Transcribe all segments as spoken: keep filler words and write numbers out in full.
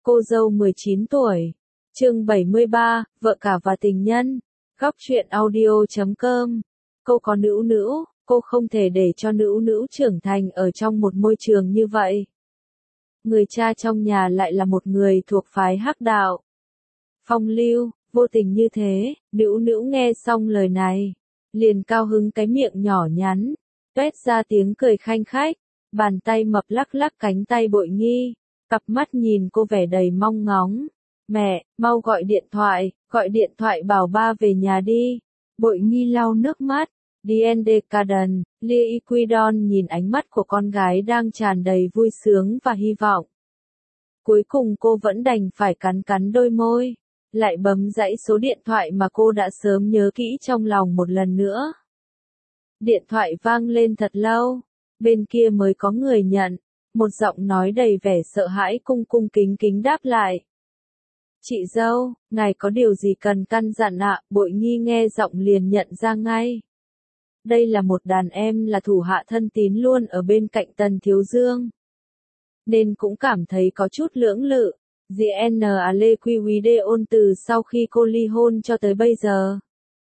Cô dâu mười chín tuổi. Chương bảy mươi ba, vợ cả và tình nhân. Góc truyện audio chấm com. Cô có nữ nữ, cô không thể để cho nữ nữ trưởng thành ở trong một môi trường như vậy. Người cha trong nhà lại là một người thuộc phái hắc đạo. Phong lưu, vô tình như thế, nữ nữ nghe xong lời này, liền cao hứng cái miệng nhỏ nhắn, tuét ra tiếng cười khanh khách, bàn tay mập lắc lắc cánh tay Bội Nghi, cặp mắt nhìn cô vẻ đầy mong ngóng. Mẹ, mau gọi điện thoại, gọi điện thoại bảo ba về nhà đi. Bội Nghi lau nước mắt. Diende Caden, Lia Equidon nhìn ánh mắt của con gái đang tràn đầy vui sướng và hy vọng. Cuối cùng cô vẫn đành phải cắn cắn đôi môi, lại bấm dãy số điện thoại mà cô đã sớm nhớ kỹ trong lòng một lần nữa. Điện thoại vang lên thật lâu, bên kia mới có người nhận, một giọng nói đầy vẻ sợ hãi cung cung kính kính đáp lại. Chị dâu, ngài có điều gì cần căn dặn ạ? Bội Nghi nghe giọng liền nhận ra ngay. Đây là một đàn em là thủ hạ thân tín luôn ở bên cạnh Tần Thiếu Dương, nên cũng cảm thấy có chút lưỡng lự. giê en a lê quy quy đê ôn từ sau khi cô ly hôn cho tới bây giờ,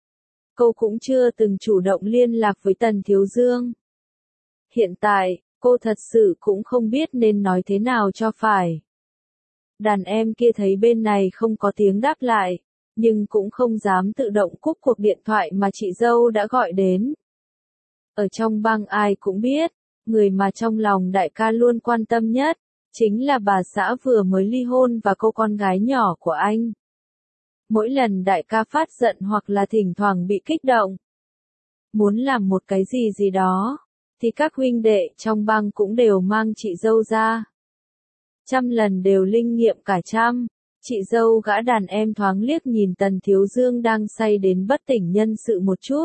cô cũng chưa từng chủ động liên lạc với Tần Thiếu Dương. Hiện tại, cô thật sự cũng không biết nên nói thế nào cho phải. Đàn em kia thấy bên này không có tiếng đáp lại, nhưng cũng không dám tự động cúp cuộc điện thoại mà chị dâu đã gọi đến. Ở trong bang ai cũng biết, người mà trong lòng đại ca luôn quan tâm nhất, chính là bà xã vừa mới ly hôn và cô con gái nhỏ của anh. Mỗi lần đại ca phát giận hoặc là thỉnh thoảng bị kích động, muốn làm một cái gì gì đó, thì các huynh đệ trong bang cũng đều mang chị dâu ra. Trăm lần đều linh nghiệm cả trăm. Chị dâu gã đàn em thoáng liếc nhìn Tần Thiếu Dương đang say đến bất tỉnh nhân sự một chút.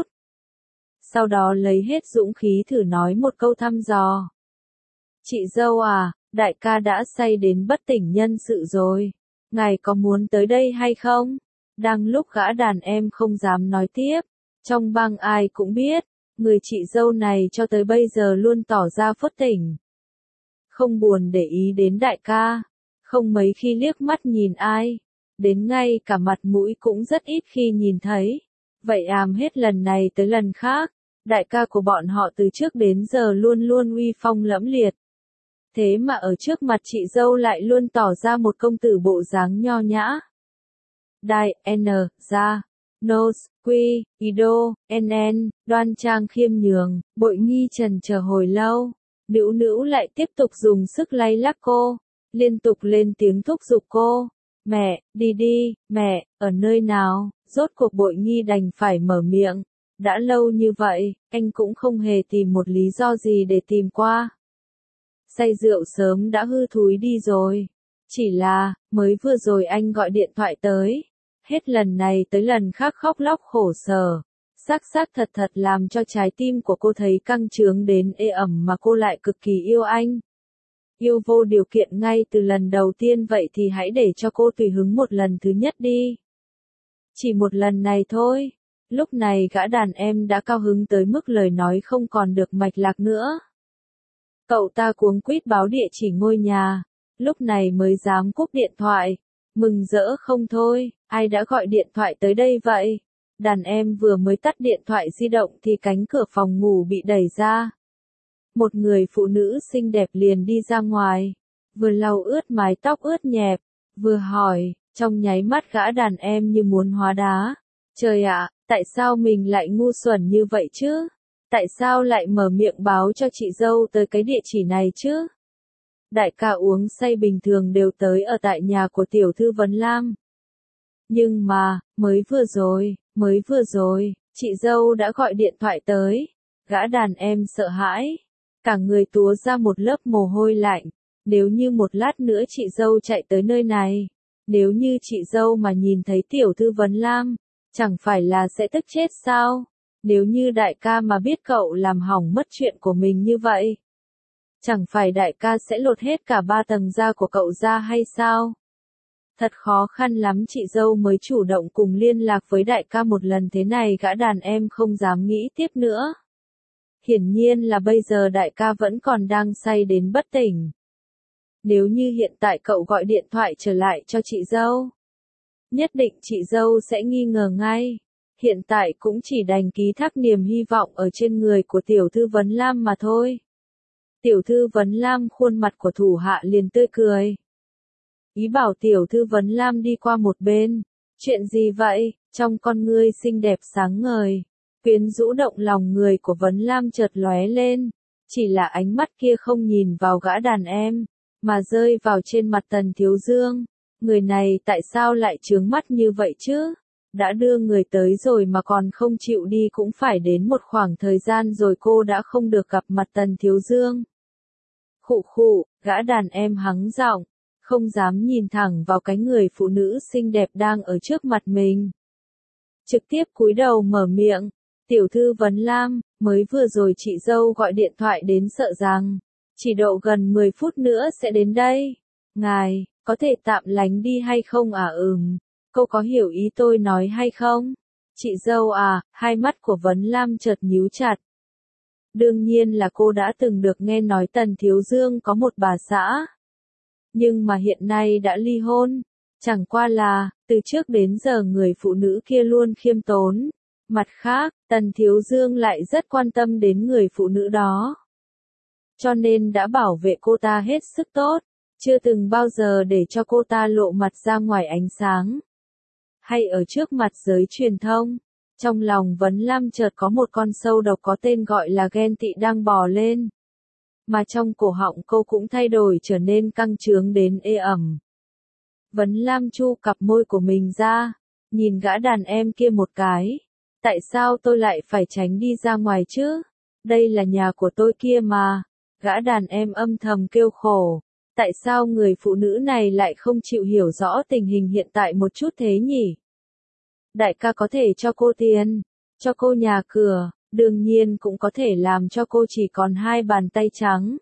Sau đó lấy hết dũng khí thử nói một câu thăm dò. Chị dâu à, đại ca đã say đến bất tỉnh nhân sự rồi. Ngài có muốn tới đây hay không? Đang lúc gã đàn em không dám nói tiếp, trong bang ai cũng biết, người chị dâu này cho tới bây giờ luôn tỏ ra phớt tỉnh. Không buồn để ý đến đại ca, không mấy khi liếc mắt nhìn ai, đến ngay cả mặt mũi cũng rất ít khi nhìn thấy. Vậy àm hết lần này tới lần khác, đại ca của bọn họ từ trước đến giờ luôn luôn uy phong lẫm liệt. Thế mà ở trước mặt chị dâu lại luôn tỏ ra một công tử bộ dáng nho nhã. Đại, N, ra, Nos, Quy, Ido, N N, đoan trang khiêm nhường. Bội Nghi trần chờ hồi lâu. Nữ nữ lại tiếp tục dùng sức lay lắc cô, liên tục lên tiếng thúc giục cô. Mẹ, đi đi, mẹ, ở nơi nào? Rốt cuộc Bội Nghi đành phải mở miệng. Đã lâu như vậy, anh cũng không hề tìm một lý do gì để tìm qua. Say rượu sớm đã hư thúi đi rồi. Chỉ là, mới vừa rồi anh gọi điện thoại tới. Hết lần này tới lần khác khóc lóc khổ sở. Xác xác thật thật làm cho trái tim của cô thấy căng trướng đến ê ẩm mà cô lại cực kỳ yêu anh. Yêu vô điều kiện ngay từ lần đầu tiên vậy thì hãy để cho cô tùy hứng một lần thứ nhất đi. Chỉ một lần này thôi. Lúc này gã đàn em đã cao hứng tới mức lời nói không còn được mạch lạc nữa. Cậu ta cuống quýt báo địa chỉ ngôi nhà, lúc này mới dám cúp điện thoại. Mừng rỡ không thôi, ai đã gọi điện thoại tới đây vậy? Đàn em vừa mới tắt điện thoại di động thì cánh cửa phòng ngủ bị đẩy ra. Một người phụ nữ xinh đẹp liền đi ra ngoài, vừa lau ướt mái tóc ướt nhẹp, vừa hỏi, trong nháy mắt gã đàn em như muốn hóa đá. Trời ạ, tại sao mình lại ngu xuẩn như vậy chứ? Tại sao lại mở miệng báo cho chị dâu tới cái địa chỉ này chứ? Đại ca uống say bình thường đều tới ở tại nhà của tiểu thư Vấn Lam. Nhưng mà, mới vừa rồi, mới vừa rồi, chị dâu đã gọi điện thoại tới. Gã đàn em sợ hãi, cả người túa ra một lớp mồ hôi lạnh. Nếu như một lát nữa chị dâu chạy tới nơi này, nếu như chị dâu mà nhìn thấy tiểu thư Vấn Lam, chẳng phải là sẽ tức chết sao? Nếu như đại ca mà biết cậu làm hỏng mất chuyện của mình như vậy, chẳng phải đại ca sẽ lột hết cả ba tầng da của cậu ra hay sao? Thật khó khăn lắm chị dâu mới chủ động cùng liên lạc với đại ca một lần thế này gã đàn em không dám nghĩ tiếp nữa. Hiển nhiên là bây giờ đại ca vẫn còn đang say đến bất tỉnh. Nếu như hiện tại cậu gọi điện thoại trở lại cho chị dâu, nhất định chị dâu sẽ nghi ngờ ngay. Hiện tại cũng chỉ đành ký thác niềm hy vọng ở trên người của tiểu thư Vấn Lam mà thôi. Tiểu thư Vấn Lam khuôn mặt của thủ hạ liền tươi cười. Ý bảo tiểu thư Vấn Lam đi qua một bên. Chuyện gì vậy? Trong con ngươi xinh đẹp sáng ngời, quyến rũ động lòng người của Vấn Lam chợt lóe lên. Chỉ là ánh mắt kia không nhìn vào gã đàn em, mà rơi vào trên mặt Tần Thiếu Dương. Người này tại sao lại chướng mắt như vậy chứ? Đã đưa người tới rồi mà còn không chịu đi, cũng phải đến một khoảng thời gian rồi cô đã không được gặp mặt Tần Thiếu Dương. Khụ khụ, gã đàn em hắng giọng, không dám nhìn thẳng vào cái người phụ nữ xinh đẹp đang ở trước mặt mình. Trực tiếp cúi đầu mở miệng, tiểu thư Vấn Lam, mới vừa rồi chị dâu gọi điện thoại đến sợ rằng, chỉ độ gần mười phút nữa sẽ đến đây. Ngài, có thể tạm lánh đi hay không à? Ừm, cô có hiểu ý tôi nói hay không? Chị dâu à, hai mắt của Vấn Lam chợt nhíu chặt. Đương nhiên là cô đã từng được nghe nói Tần Thiếu Dương có một bà xã. Nhưng mà hiện nay đã ly hôn. Chẳng qua là, từ trước đến giờ người phụ nữ kia luôn khiêm tốn. Mặt khác, Tần Thiếu Dương lại rất quan tâm đến người phụ nữ đó. Cho nên đã bảo vệ cô ta hết sức tốt. Chưa từng bao giờ để cho cô ta lộ mặt ra ngoài ánh sáng. Hay ở trước mặt giới truyền thông. Trong lòng Vấn Lam chợt có một con sâu độc có tên gọi là ghen tị đang bò lên. Mà trong cổ họng cô cũng thay đổi trở nên căng trướng đến ê ẩm. Vấn Lam chu cặp môi của mình ra, nhìn gã đàn em kia một cái. Tại sao tôi lại phải tránh đi ra ngoài chứ? Đây là nhà của tôi kia mà. Gã đàn em âm thầm kêu khổ. Tại sao người phụ nữ này lại không chịu hiểu rõ tình hình hiện tại một chút thế nhỉ? Đại ca có thể cho cô tiền, cho cô nhà cửa, đương nhiên cũng có thể làm cho cô chỉ còn hai bàn tay trắng.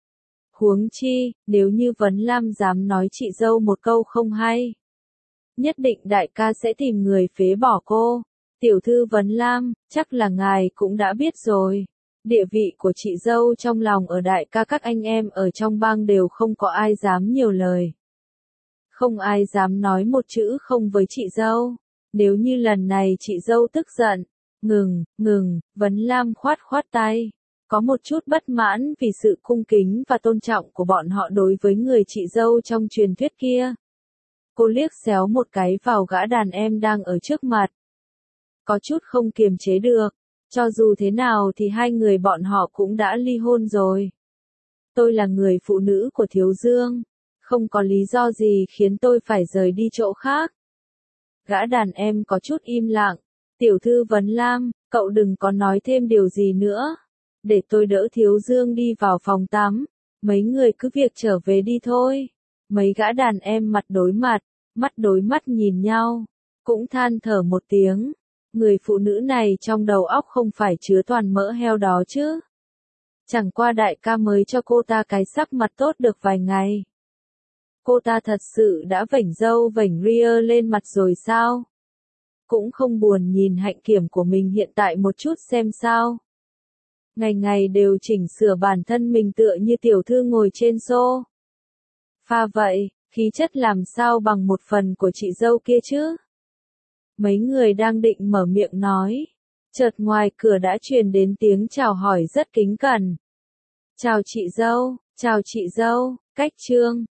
Huống chi, nếu như Vấn Lam dám nói chị dâu một câu không hay, nhất định đại ca sẽ tìm người phế bỏ cô. Tiểu thư Vấn Lam, chắc là ngài cũng đã biết rồi. Địa vị của chị dâu trong lòng ở đại ca các anh em ở trong bang đều không có ai dám nhiều lời. Không ai dám nói một chữ không với chị dâu. Nếu như lần này chị dâu tức giận, ngừng, ngừng, Vấn Lam khoát khoát tay. Có một chút bất mãn vì sự cung kính và tôn trọng của bọn họ đối với người chị dâu trong truyền thuyết kia. Cô liếc xéo một cái vào gã đàn em đang ở trước mặt. Có chút không kiềm chế được. Cho dù thế nào thì hai người bọn họ cũng đã ly hôn rồi. Tôi là người phụ nữ của Thiếu Dương. Không có lý do gì khiến tôi phải rời đi chỗ khác. Gã đàn em có chút im lặng. Tiểu thư Vấn Lam, cậu đừng có nói thêm điều gì nữa. Để tôi đỡ Thiếu Dương đi vào phòng tắm. Mấy người cứ việc trở về đi thôi. Mấy gã đàn em mặt đối mặt, mắt đối mắt nhìn nhau. Cũng than thở một tiếng. Người phụ nữ này trong đầu óc không phải chứa toàn mỡ heo đó chứ. Chẳng qua đại ca mới cho cô ta cái sắc mặt tốt được vài ngày. Cô ta thật sự đã vểnh râu vểnh ria lên mặt rồi sao? Cũng không buồn nhìn hạnh kiểm của mình hiện tại một chút xem sao. Ngày ngày đều chỉnh sửa bản thân mình tựa như tiểu thư ngồi trên xô. Pha vậy, khí chất làm sao bằng một phần của chị dâu kia chứ? Mấy người đang định mở miệng nói. Chợt ngoài cửa đã truyền đến tiếng chào hỏi rất kính cẩn. Chào chị dâu, chào chị dâu, cách trương.